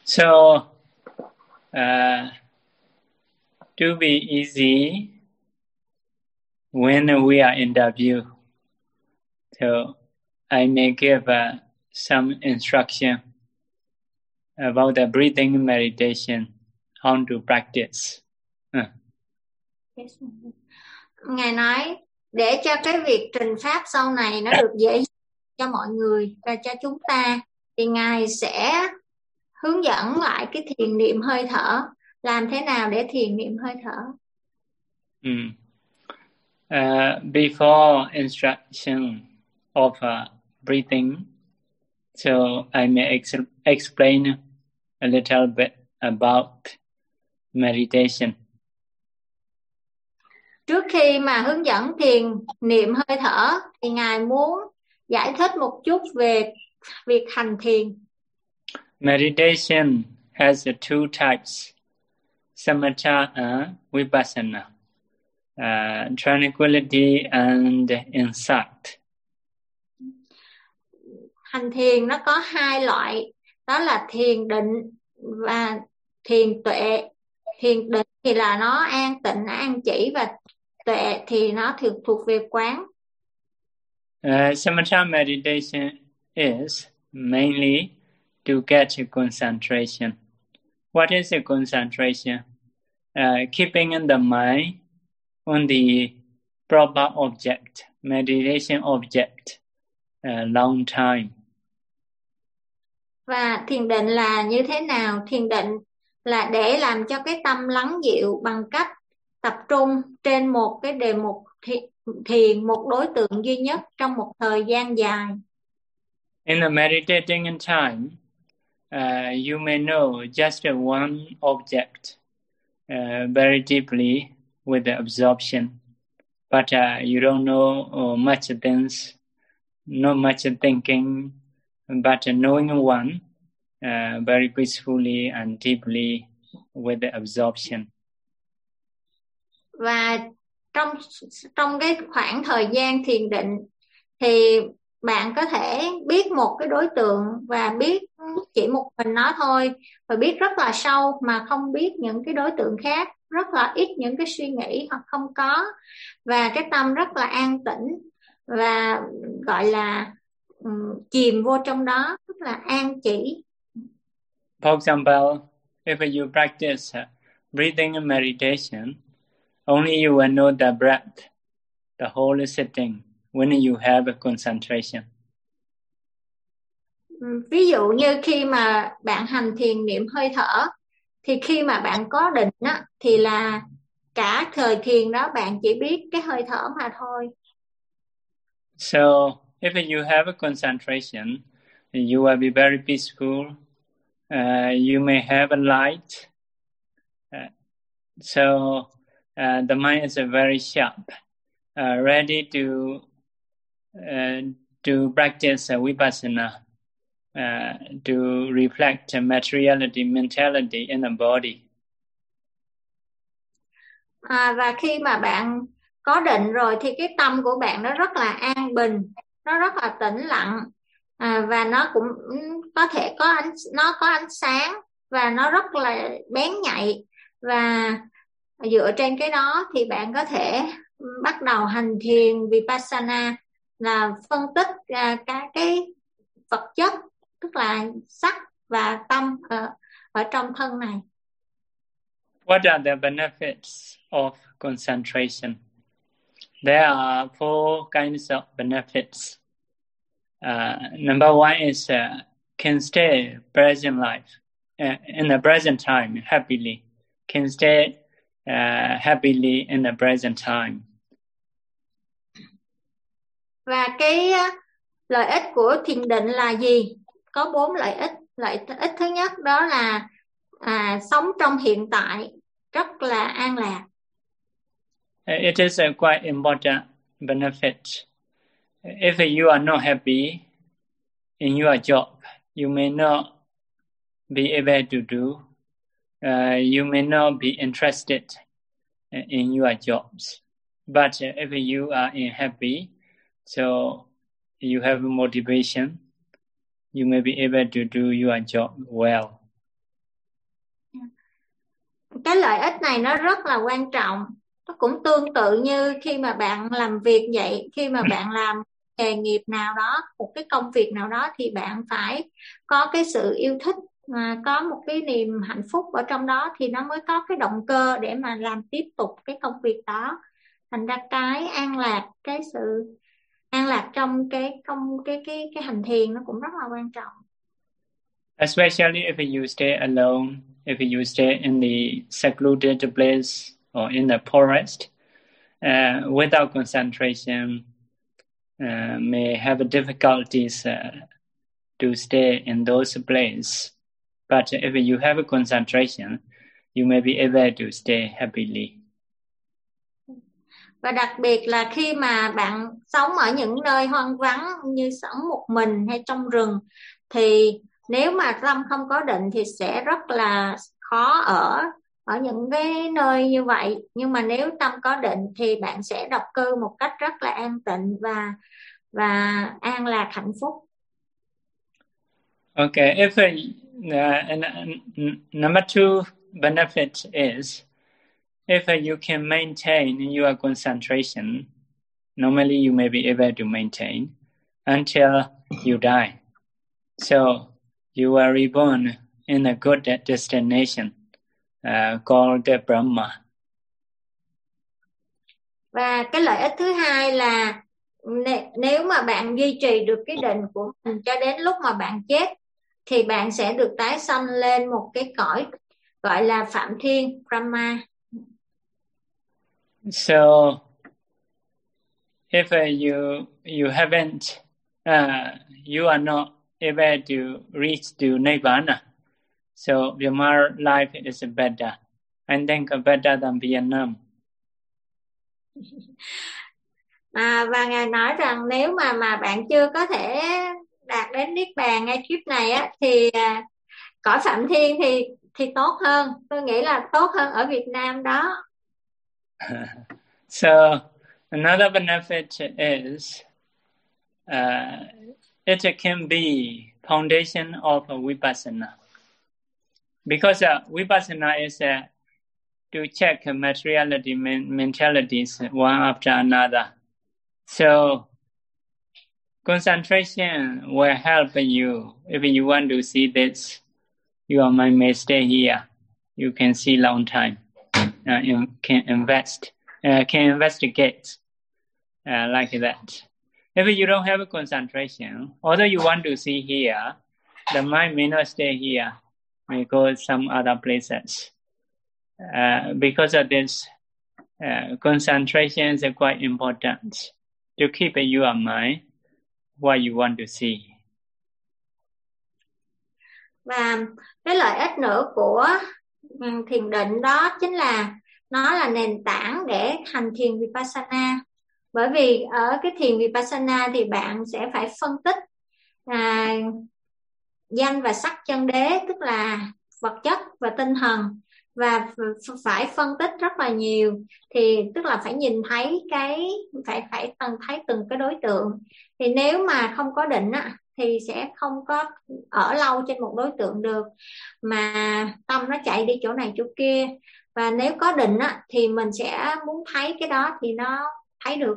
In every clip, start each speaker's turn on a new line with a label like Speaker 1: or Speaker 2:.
Speaker 1: So, to be easy when we are interview, so I may give some instruction about the breathing meditation, how to practice.
Speaker 2: Ngài nói để cho cái việc trình pháp sau này nó được dễ cho mọi người và cho chúng ta, thì Ngài sẽ hướng dẫn lại cái thiền niệm hơi thở, làm thế nào để thiền niệm hơi thở.
Speaker 1: Before instruction of breathing, so I may explain a little bit about meditation.
Speaker 2: Trước khi mà hướng dẫn thiền niệm hơi thở thì Ngài muốn giải thích một chút về việc hành thiền.
Speaker 1: Meditation has two types, samatha and vipassana, tranquility and insight.
Speaker 2: Hành thiền nó có hai loại, đó là thiền định và thiền tuệ. Thiền định thì là nó an tịnh, an chỉ, và tuệ thì nó thuộc về quán.
Speaker 1: Samatha meditation is mainly to get concentration. What is a concentration? Keeping the mind on the proper object, meditation object, long time.
Speaker 2: Và thiền định là như thế nào? Thiền định là để làm cho cái tâm lắng dịu bằng cách tập trung trên một cái đề mục thiền, một đối tượng duy nhất trong một thời gian dài.
Speaker 1: In the meditating time, you may know just one object very deeply with the absorption, but you don't know much things, not much thinking, but knowing one very peacefully and deeply with the absorption.
Speaker 2: Và trong cái khoảng thời gian thiền định thì bạn có thể biết một cái đối tượng và biết chỉ một mình nó thôi, và biết rất là sâu mà không biết những cái đối tượng khác, rất là ít những cái suy nghĩ hoặc không có, và cái tâm rất là an tĩnh và gọi là chìm vô trong đó, rất là an chỉ.
Speaker 1: For example, if you practice breathing and meditation, only you will know the breath, the whole sitting, when you have a concentration.
Speaker 2: Ví dụ như khi mà bạn hành thiền niệm hơi thở, thì khi mà bạn có định á, thì là cả thời thiền đó bạn chỉ biết cái hơi thở mà thôi.
Speaker 1: So, if you have a concentration, you will be very peaceful. You may have a light. So, the mind is very sharp, ready to practice vipassana, to reflect materiality, mentality in the body.
Speaker 2: Và khi mà bạn có định rồi thì cái tâm của bạn nó rất là an bình, nó rất là tĩnh lặng, và nó cũng có thể nó có ánh sáng và nó rất là bén nhạy, và dựa trên cái đó thì bạn có thể bắt đầu hành thiền vipassana, là phân tích các cái vật chất, tức là sắc và tâm ở trong thân này.
Speaker 1: What are the benefits of concentration? There are four kinds of benefits. Number one is can stay present life in the present time happily. Can stay happily in the present time.
Speaker 2: Và cái lợi ích của thiền định là gì? Có 4 lợi ích. Lợi ích thứ nhất đó là sống trong hiện tại rất là an lạc.
Speaker 1: It is a quite important benefit. If you are not happy in your job, you may not be able to do. You may not be interested in your jobs. But if you are happy, so you have motivation, you may be able to do your job well.
Speaker 2: cái lợi ích này nó rất là quan trọng. Nó cũng tương tự như khi mà bạn làm việc vậy, khi mà bạn làm nghề nghiệp nào đó, một cái công việc nào đó, thì bạn phải có cái sự yêu thích, mà có một cái niềm hạnh phúc ở trong đó thì nó mới có cái động cơ để mà làm tiếp tục cái công việc đó. Thành ra cái an lạc, cái sự an lạc trong cái hành thiền nó cũng rất là quan trọng.
Speaker 1: Especially if you stay alone, if you stay in the secluded place or in the forest, without concentration, may have difficulties to stay in those places. But if you have a concentration, you may be able to stay happily.
Speaker 2: Và đặc biệt là khi mà bạn sống ở những nơi hoang vắng như sống một mình hay trong rừng, thì nếu mà tâm không có định thì sẽ rất là khó ở những cái nơi như vậy. Nhưng mà nếu tâm có định thì bạn sẽ độc cư một cách rất là an tịnh và an lạc, hạnh phúc.
Speaker 1: Okay, if number 2 benefit is, if you can maintain your concentration, normally you may be able to maintain until you die. So you are reborn in a good destination called Brahma.
Speaker 2: Và cái lợi ích thứ hai là nếu mà bạn duy trì được cái định của mình cho đến lúc mà bạn chết, thì bạn sẽ được tái sanh lên một cái cõi gọi là Phạm Thiên, Brahma.
Speaker 1: So if you haven't, you are not able to reach to Nibbana, so Brahma life is better. I think better than Vietnam.
Speaker 2: Và Ngài nói rằng nếu mà bạn chưa có thể đạt đến Niết Bàn ngay kiếp này á, thì cõi Phạm Thiên thì tốt hơn. Tôi nghĩ là tốt hơn ở Việt Nam đó.
Speaker 1: So another benefit is it can be foundation of Vipassana, because Vipassana is to check materiality mentalities one after another. So concentration will help you. If you want to see this, your mind may stay here. You can see long time. You can investigate like that. If you don't have a concentration, although you want to see here, the mind may not stay here, may go some other places. Because of this, concentration is quite important to keep your mind what you want to see.
Speaker 2: Và cái lợi ích nữa của thiền định đó chính là nó là nền tảng để hành thiền Vipassana. Bởi vì ở cái thiền Vipassana thì bạn sẽ phải phân tích danh và sắc chân đế, tức là vật chất và tinh thần, và phải phân tích rất là nhiều. Thì tức là phải nhìn thấy phải thấy từng cái đối tượng. Thì nếu mà không có định á, thì sẽ không có ở lâu trên một đối tượng được, mà tâm nó chạy đi chỗ này chỗ kia. Và nếu có định á, thì mình sẽ muốn thấy cái đó thì nó thấy được.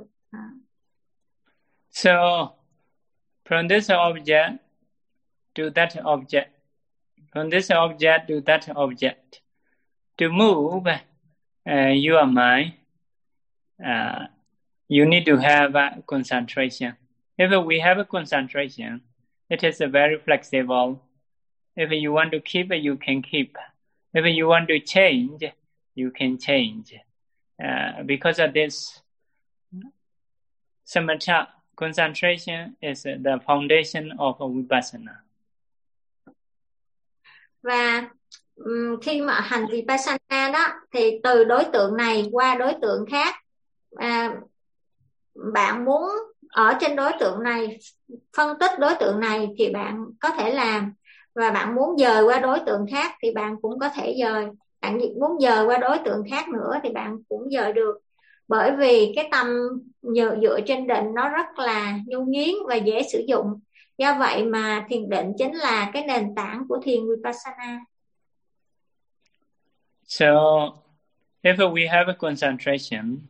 Speaker 1: So from this object to that object, from this object to that object, to move your mind, you need to have a concentration. If we have a concentration, it is very flexible. If you want to keep it, you can keep. If you want to change, you can change. Because of this, samatha, concentration is the foundation of Vipassana.
Speaker 2: Và khi mà hành Vipassana đó, thì từ đối tượng này qua đối tượng khác, bạn muốn ở trên đối tượng này, phân tích đối tượng này thì bạn có thể làm, và bạn muốn dời qua đối tượng khác thì bạn cũng có thể dời. Bạn muốn dời qua đối tượng khác nữa thì bạn cũng dời được. Bởi vì cái tâm dựa trên định nó rất là nhu nhuyến và dễ sử dụng. Do vậy mà thiền định chính là cái nền tảng của thiền Vipassana.
Speaker 1: So if we have a concentration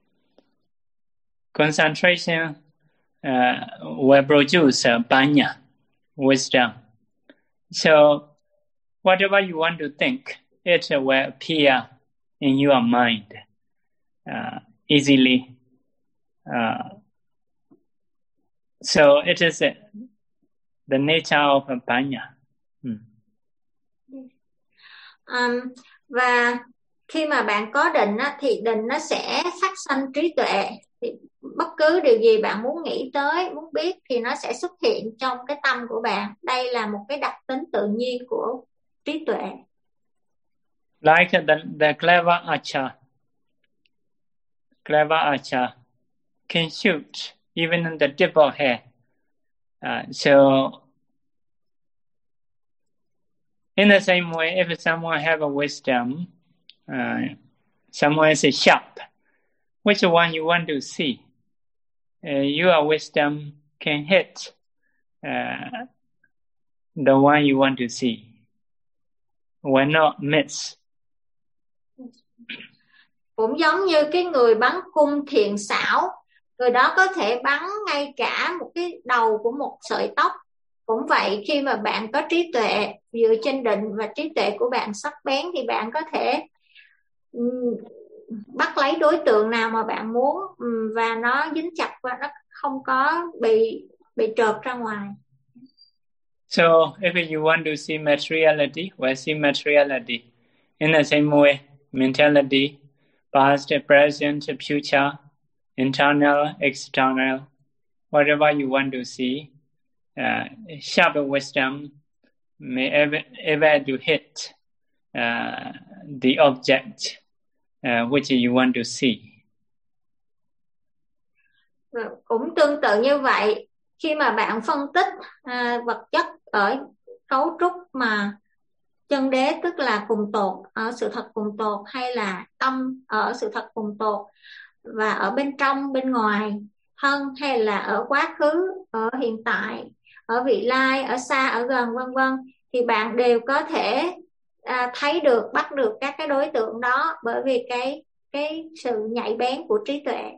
Speaker 1: will produce panya, wisdom. So whatever you want to think, it will appear in your mind easily. So it is the nature of panya.
Speaker 2: Và khi mà bạn có định á, thì định nó sẽ phát sanh trí tuệ. Thì bất cứ điều gì bạn muốn nghĩ tới, muốn biết thì nó sẽ xuất hiện trong cái tâm của bạn. Đây là một cái đặc tính tự nhiên của trí tuệ.
Speaker 1: Like the clever archer can shoot even in the tip of hair. So in the same way, if someone have a wisdom, someone is sharp, which one you want to see? Your wisdom can hit the one you want to see. Will not miss.
Speaker 2: Cũng giống như cái người bắn cung thiện xảo, người đó có thể bắn ngay cả một cái đầu của một sợi tóc. Cũng vậy, khi mà bạn có trí tuệ dựa trên định và trí tuệ của bạn sắc bén thì bạn có thể bắt lấy đối tượng nào mà bạn muốn và nó dính chặt và nó không có bị trượt ra ngoài.
Speaker 1: So if you want to see materiality, well, see materiality. In the same way, mentality, past, present, future, internal, external, whatever you want to see, sharp wisdom may ever to hit the object which you want to see.
Speaker 2: Cũng tương tự như vậy, khi mà bạn phân tích vật chất ở cấu trúc mà chân đế, tức là cùng tột, ở sự thật cùng tột, hay là tâm ở sự thật cùng tột, và ở bên trong, bên ngoài thân, hay là ở quá khứ, ở hiện tại, ở vị lai, ở xa, ở gần, vân vân, thì bạn đều có thể thấy được, bắt được các cái đối tượng đó bởi vì cái sự nhạy bén của trí tuệ.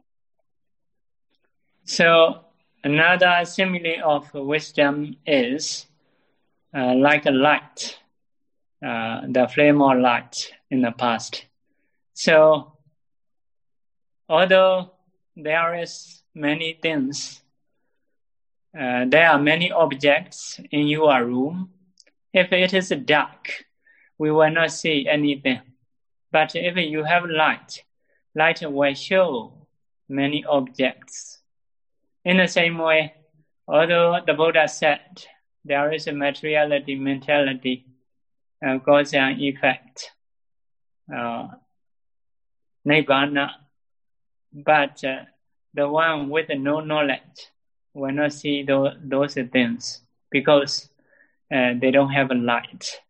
Speaker 1: So another simile of wisdom is like a light, the flame of light in the past. So although there is many things, there are many objects in your room. If it is dark, we will not see anything. But if you have light will show many objects. In the same way, although the Buddha said there is a materiality, mentality, cause and effect, Nibbana, but the one with no knowledge will not see those things because they don't have a light.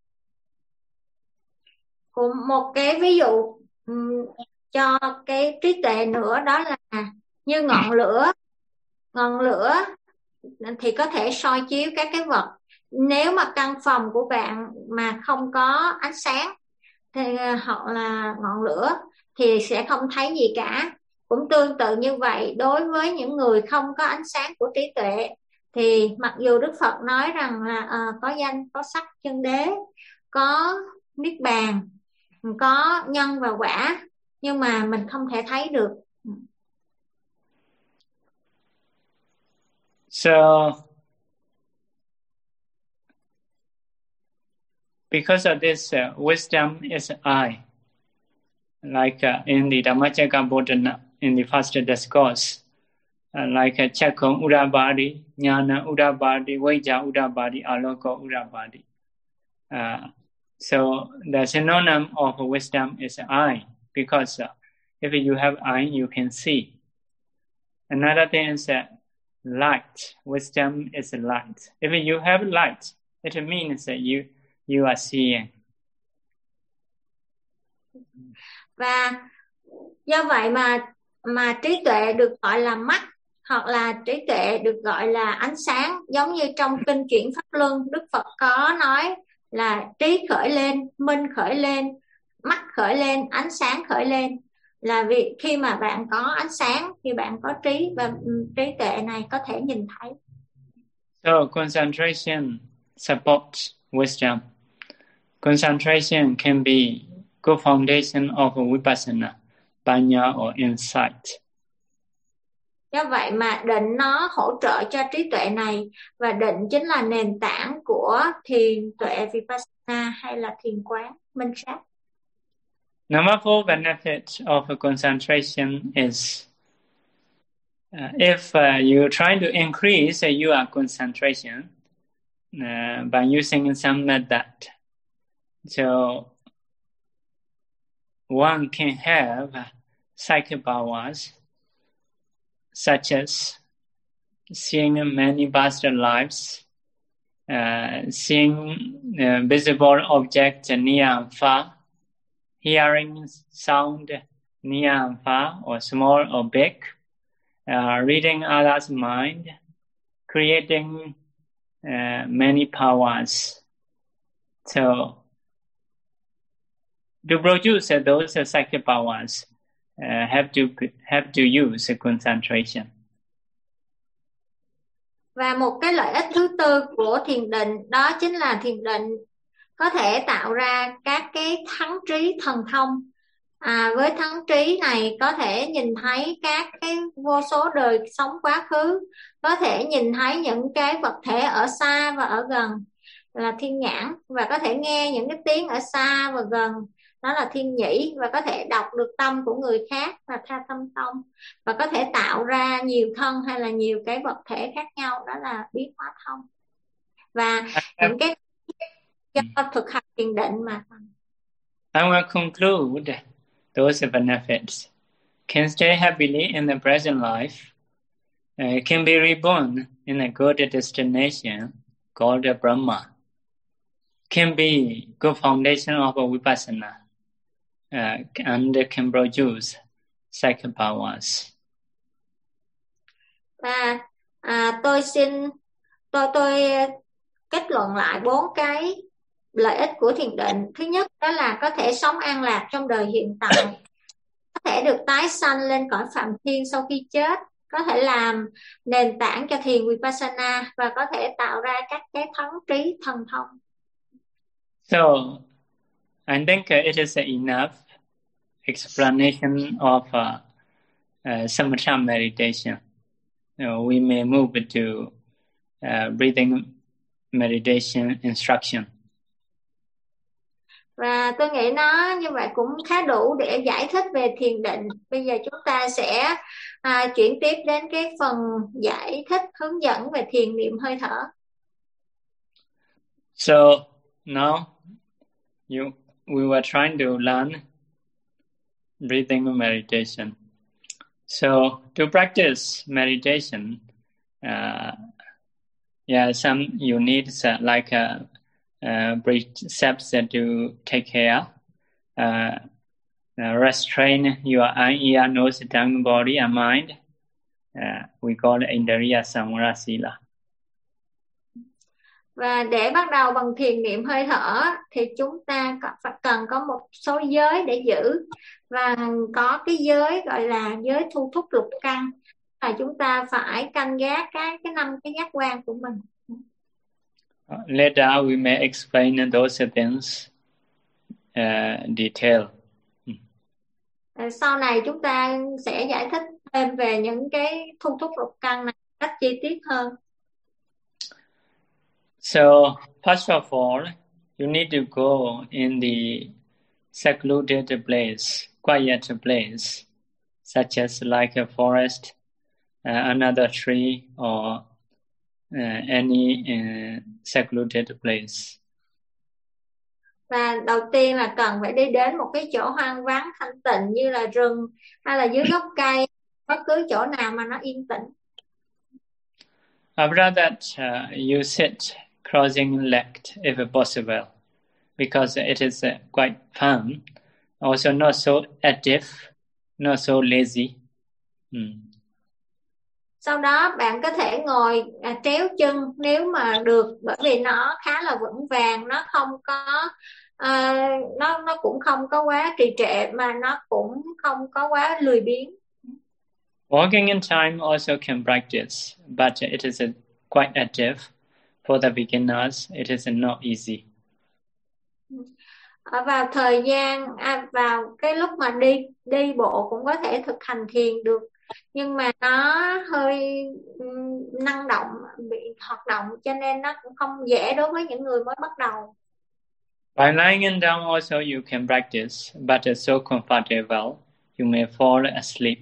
Speaker 2: Một cái ví dụ cho cái trí tuệ nữa đó là như ngọn lửa. Ngọn lửa thì có thể soi chiếu các cái vật. Nếu mà căn phòng của bạn mà không có ánh sáng thì, hoặc là ngọn lửa thì sẽ không thấy gì cả. Cũng tương tự như vậy, đối với những người không có ánh sáng của trí tuệ thì mặc dù Đức Phật nói rằng là có danh, có sắc chân đế, có niết bàn, có nhân và quả, nhưng mà mình không thể thấy được.
Speaker 1: So because of this, wisdom is I. Like in the Dhammacakkappavattana, in the first discourse, like Chakkam Udabadi, Jnana Udabadi, Vajja Udabadi, Aloka Udabadi. So the synonym of wisdom is I, because if you have I, you can see. Another thing is light. Wisdom is light. If you have light, it means that you are seeing.
Speaker 2: Và do vậy mà trí tuệ được gọi là mắt, hoặc là trí tuệ được gọi là ánh sáng. Giống như trong kinh Chuyển Pháp Luân, Đức Phật có nói là trí khởi lên, minh khởi lên, mắt khởi lên, ánh sáng khởi lên, là vì khi mà bạn có ánh sáng, khi bạn có trí, và trí tuệ này có thể nhìn thấy.
Speaker 1: So concentration supports wisdom. Concentration can be good foundation of vipassana, panya or insight.
Speaker 2: Do vậy mà định nó hỗ trợ cho trí tuệ này, và định chính là nền tảng của thiền tuệ vipassana hay là thiền quán minh sát.
Speaker 1: Number 4 benefit of concentration is if you try to increase your concentration by using some method, so one can have psychic powers such as seeing many past lives, seeing visible objects near and far, hearing sound near and far or small or big, reading others' mind, creating many powers. So to produce those psychic powers, have to use concentration.
Speaker 2: Và một cái lợi ích thứ tư của thiền định đó chính là thiền định có thể tạo ra các cái thắng trí thần thông. Với thắng trí này có thể nhìn thấy các cái vô số đời sống quá khứ, có thể nhìn thấy những cái vật thể ở xa và ở gần là thiên nhãn, và có thể nghe những cái tiếng ở xa và gần, đó là thiên nhĩ, và có thể đọc được tâm của người khác là tha tâm tông, và có thể tạo ra nhiều thân hay là nhiều cái vật thể khác nhau, đó là biến hóa thông. Và những cái do thực hành thiền định mà thành.
Speaker 1: I will conclude those benefits can stay happily in the present life, can be reborn in a good destination called Brahma, can be good foundation of vipassana, and can produce psychic powers.
Speaker 2: Và tôi kết luận lại 4 cái lợi ích của thiền định. Thứ nhất đó là có thể sống an lạc trong đời hiện tại, có thể được tái sanh lên cõi phạm thiên sau khi chết, có thể làm nền tảng cho thiền vipassana, và có thể tạo ra các cái thắng trí thần thông.
Speaker 1: So I think it is enough explanation of samatha meditation. We may move to breathing meditation instruction.
Speaker 2: Và tôi nghĩ nó như vậy cũng khá đủ để giải thích về thiền định. Bây giờ chúng ta sẽ chuyển tiếp đến cái phần giải thích hướng dẫn về thiền niệm hơi thở.
Speaker 1: So now we were trying to learn breathing meditation. So to practice meditation, some you need like precepts to take care, restrain your eye, ear, nose, tongue, body, and mind. We call it Indriya Samvara Sila.
Speaker 2: Và để bắt đầu bằng thiền niệm hơi thở thì chúng ta cần có một số giới để giữ, và có cái giới gọi là giới thu thúc lục căn, là chúng ta phải canh gác cái 5 cái giác quan của mình.
Speaker 1: Later we may explain those things detail.
Speaker 2: Sau này chúng ta sẽ giải thích thêm về những cái thu thúc lục căn này cách chi tiết hơn.
Speaker 1: So first of all, you need to go in the secluded place, quiet place, such as like a forest, another tree, or any secluded place.
Speaker 2: Và đầu tiên là cần phải đi đến một cái chỗ hoang vắng thanh tịnh như là rừng hay là dưới gốc cây, bất cứ chỗ nào mà nó yên tĩnh.
Speaker 1: After that, you sit crossing legs if possible, because it is quite fun. Also not so active, not so lazy.
Speaker 2: Sau đó bạn có thể ngồi tréo chân nếu mà được, bởi vì nó khá là vững vàng, nó không có nó cũng không có quá trì trệ, mà nó cũng không có quá lười biếng.
Speaker 1: Walking in time also can practice, but it is quite active. For the beginners, it is not easy.
Speaker 2: Vào thời gian vào cái lúc mà đi bộ cũng có thể thực hành thiền được, nhưng mà nó hơi năng động, bị hoạt động, cho nên nó cũng không dễ đối với những người mới bắt đầu.
Speaker 1: By lying down also you can practice, but it's so comfortable you may fall asleep.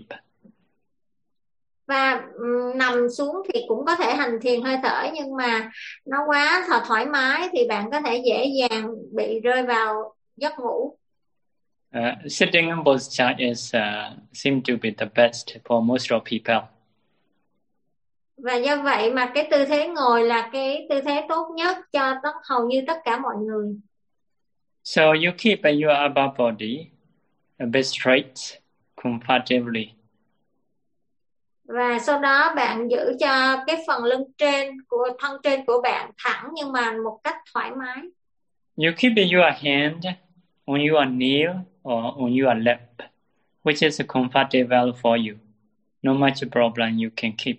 Speaker 2: Và nằm xuống thì cũng có thể hành thiền hơi thở, nhưng mà nó quá thoải mái thì bạn có thể dễ dàng bị rơi vào giấc ngủ.
Speaker 1: Sitting in posture is seem to be the best for most of people.
Speaker 2: Và do vậy mà cái tư thế ngồi là cái tư thế tốt nhất cho hầu như tất cả mọi người.
Speaker 1: So you keep your upper body a bit straight, comfortably.
Speaker 2: Và sau đó bạn giữ cho cái phần lưng thân trên của bạn thẳng, nhưng mà một cách thoải mái.
Speaker 1: You keep your hand on your knee or on your lap, which is comfortable for you. No much problem, you can keep.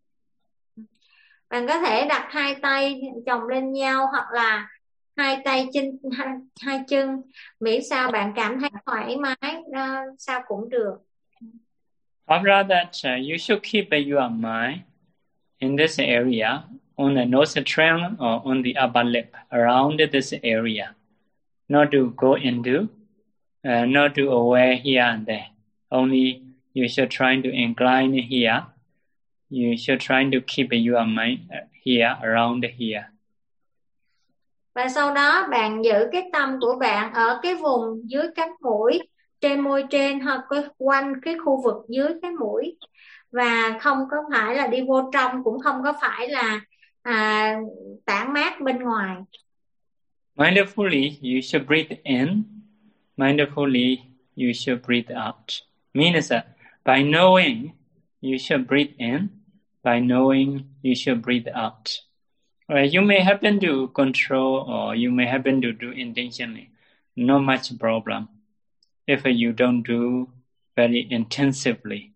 Speaker 2: Bạn có thể đặt hai tay chồng lên nhau, hoặc là hai tay trên hai chân, miễn sao bạn cảm thấy thoải mái, sao cũng được.
Speaker 1: After that, you should keep your mind in this area, on the nostril or on the upper lip, around this area. Not to go into, not to away here and there. Only you should try to incline here. You should try to keep your mind here, around here.
Speaker 2: Và sau đó bạn giữ cái tâm của bạn ở cái vùng dưới cánh mũi, trên môi trên, hoặc quanh cái khu vực dưới cái mũi, và không có phải là đi vô trong, cũng không có phải là tản mát bên ngoài.
Speaker 1: Mindfully, you should breathe in. Mindfully, you should breathe out. Means that by knowing, you should breathe in. By knowing, you should breathe out. You may happen to control, or you may happen to do intentionally. Not much problem if you don't do very intensively.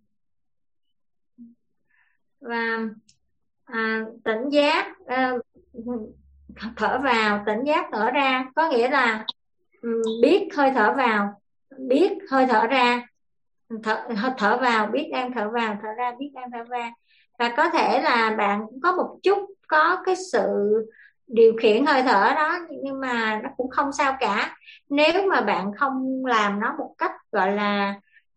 Speaker 2: Và tỉnh giác, thở vào, tỉnh giác thở ra, có nghĩa là biết hơi thở vào, biết hơi thở ra, thở vào biết đang thở vào, thở ra biết đang thở ra. Và có thể là bạn có một chút có cái sự điều khiển hơi thở đó, nhưng mà nó cũng không sao cả, nếu mà bạn không làm nó một cách gọi là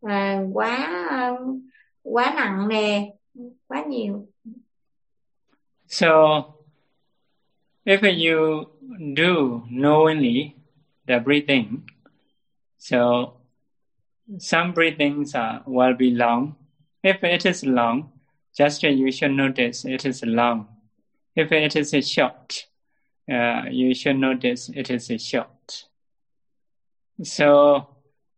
Speaker 2: quá nặng nề, quá nhiều.
Speaker 1: So, if you do knowingly the breathing, so some breathings will be long. If it is long, just you should notice it is long. If it is short, you should notice it is short. So,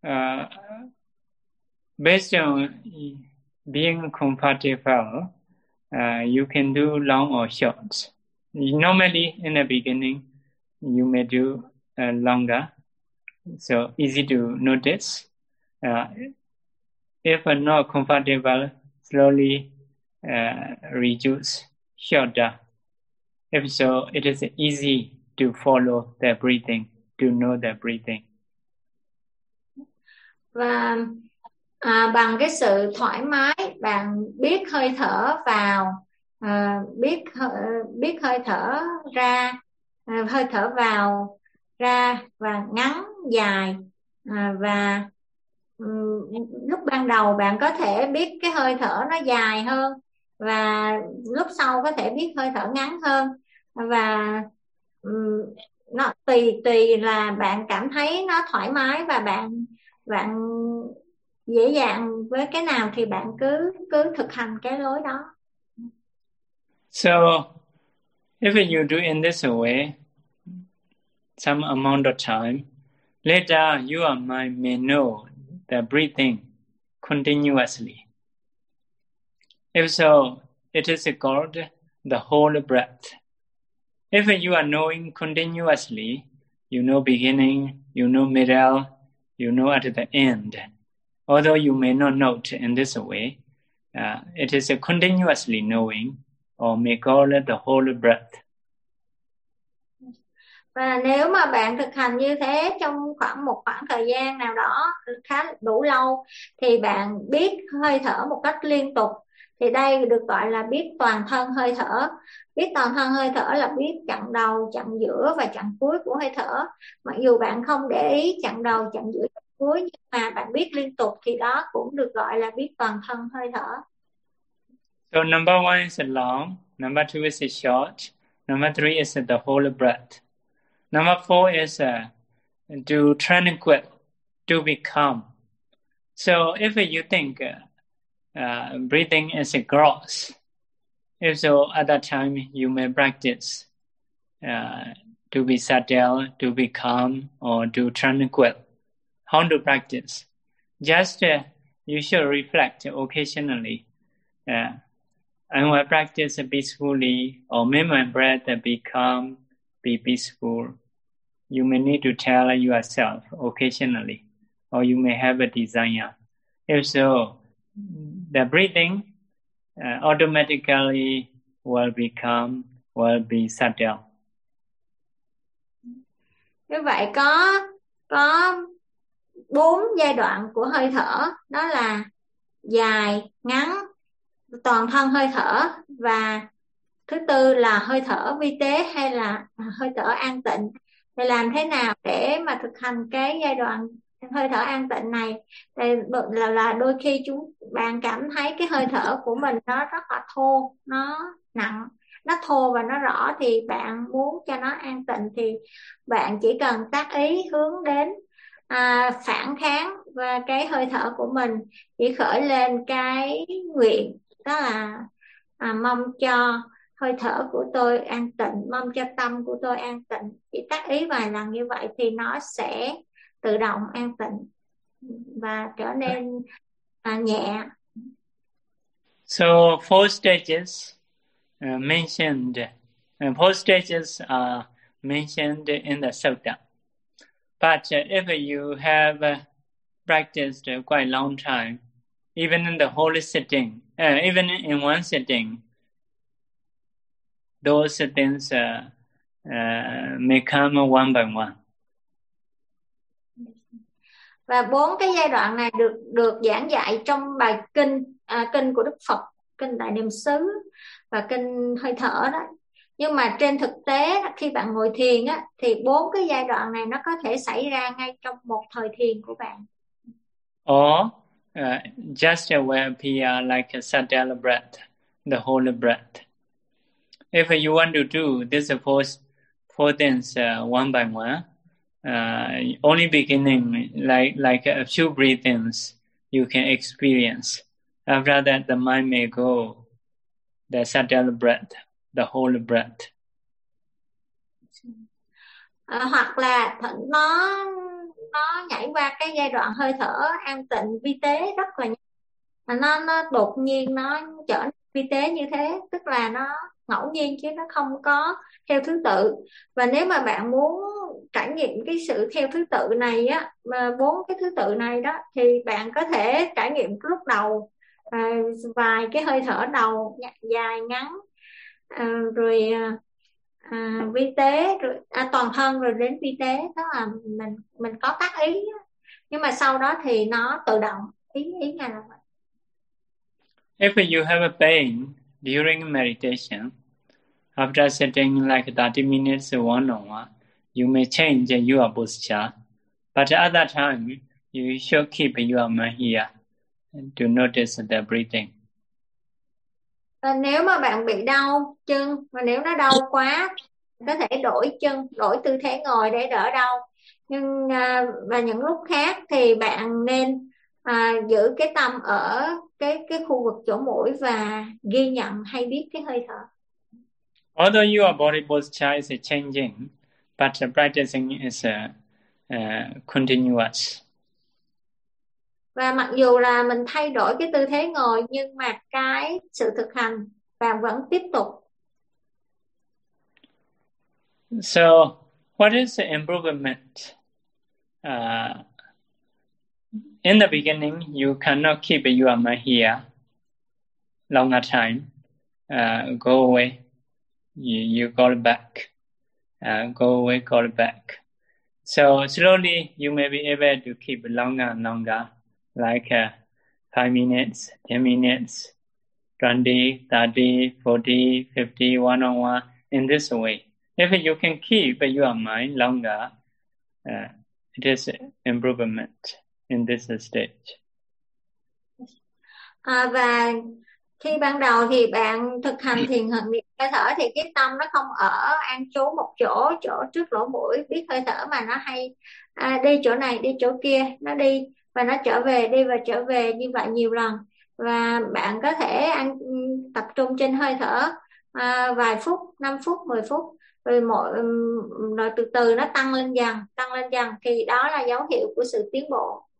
Speaker 1: based on being comfortable, you can do long or short. Normally, in the beginning, you may do longer, so easy to notice. If not comfortable, slowly reduce, shorter. If so, it is easy to follow the breathing, to know the breathing.
Speaker 2: Và bằng cái sự thoải mái, bạn biết hơi thở vào, biết hơi thở ra, hơi thở vào ra và ngắn dài, và lúc ban đầu bạn có thể biết cái hơi thở nó dài hơn, và lúc sau có thể biết hơi thở ngắn hơn, và nó tùy là bạn cảm thấy nó thoải mái, và bạn dễ dàng với cái nào thì bạn cứ thực hành cái lối đó.
Speaker 1: So, if you do in this way, some amount of time, later your mind may know the breathing continuously. If so, it is called the whole breath. If you are knowing continuously, You know beginning, you know middle, you know at the end. Although you may not note in this way, it is a continuously knowing, or may call it the whole breath.
Speaker 2: Và nếu mà bạn thực hành như thế trong một khoảng thời gian nào đó khá đủ lâu thì bạn biết hơi thở một cách liên tục, thì đây được gọi là biết toàn thân hơi thở. Biết toàn thân hơi thở là biết chặng đầu, chặng giữa và chặng cuối của hơi thở. Mặc dù bạn không để ý chặng đầu, chặng giữa, chặng cuối, nhưng mà bạn biết liên tục thì đó cũng được gọi là biết toàn thân hơi thở.
Speaker 1: So number one is long, number two is short, number three is the whole breath. Number four is to tranquil, to be calm. So if you think breathing is gross, if so, at that time you may practice to be settled, to be calm, or to tranquil. How to practice? Just you should reflect occasionally. I will practice peacefully, or make my breath be calm, be peaceful. You may need to tell yourself occasionally, or you may have a desire. If so, the breathing automatically will be calm, will be settled.
Speaker 2: Như vậy có 4 giai đoạn của hơi thở, đó là dài, ngắn, toàn thân hơi thở, và thứ tư là hơi thở vi tế hay là hơi thở an tịnh. Thì làm thế nào để mà thực hành cái giai đoạn hơi thở an tịnh này? Thì là đôi khi bạn cảm thấy cái hơi thở của mình nó rất là thô, nó nặng, nó thô và nó rõ, thì bạn muốn cho nó an tịnh thì bạn chỉ cần tác ý hướng đến phản kháng và cái hơi thở của mình, chỉ khởi lên cái nguyện, đó là mong cho hơi thở của tôi an tịnh, mong cho tâm của tôi an tịnh. Chỉ tác ý vài lần như vậy thì nó sẽ tự động an tịnh và trở nên nhẹ.
Speaker 1: So four stages mentioned. Four stages are mentioned in the sutta. But if you have practiced quite a long time, even in the whole sitting, even in one sitting, those things may come one by one.
Speaker 2: Và 4 cái giai đoạn này được giảng dạy trong bài kinh của Đức Phật, kinh Đại Niệm xứ và kinh hơi thở đó. Nhưng mà trên thực tế khi bạn ngồi thiền á, thì 4 cái giai đoạn này nó có thể xảy ra ngay trong một thời thiền của bạn.
Speaker 1: Or just will appear like a subtle breath, the whole breath. If you want to do this four things one by one, only beginning like a few breathings you can experience. After that, the mind may go the subtle breath, the whole breath.
Speaker 2: Hoặc là nó nhảy qua cái giai đoạn hơi thở an tịnh vi tế rất là nhanh, nó đột nhiên nó trở nên vi tế như thế, tức là nó ngẫu nhiên chứ nó không có theo thứ tự. Và nếu mà bạn muốn trải nghiệm cái sự theo thứ tự này á, mà 4 cái thứ tự này đó, thì bạn có thể trải nghiệm lúc đầu vài cái hơi thở đầu dài ngắn, rồi vi tế, rồi toàn thân, rồi đến vi tế, đó là mình có tác ý, nhưng mà sau đó thì nó tự động, ý ngay là vậy.
Speaker 1: If you have a pain during meditation, after sitting like 30 minutes one-on-one, you may change your posture, but at that time, you should keep your mind here to notice the breathing.
Speaker 2: Và nếu mà bạn bị đau chân, và nếu nó đau quá, có thể đổi tư thế ngồi để đỡ đau. Nhưng và những lúc khác thì bạn nên giữ cái tâm ở cái khu vực chỗ mũi và ghi nhận hay biết cái hơi thở.
Speaker 1: Although your body posture is changing, but practicing is continuous.
Speaker 2: Và mặc dù là mình thay đổi cái tư thế ngồi, nhưng mà cái sự thực hành bạn vẫn tiếp tục.
Speaker 1: So What is the improvement? In the beginning, you cannot keep your mind here longer time. Go away. You go back. Go away, go back. So slowly, you may be able to keep longer and longer, like 5 minutes, 10 minutes, 20, 30, 40, 50, one-on-one, in this way. If you can keep your mind longer, it is improvement in this stage.
Speaker 2: Và khi ban đầu thì bạn thực hành thiền hận niệm hơi thở thì cái tâm nó không ở an trú một chỗ trước lỗ mũi biết hơi thở, mà nó hay đi chỗ này đi chỗ kia, nó đi và nó trở về, đi và trở về như vậy nhiều lần. Và bạn có thể tập trung trên hơi thở vài phút, 5 phút, 10 phút, rồi từ từ nó tăng lên dần thì đó là dấu hiệu của sự tiến bộ.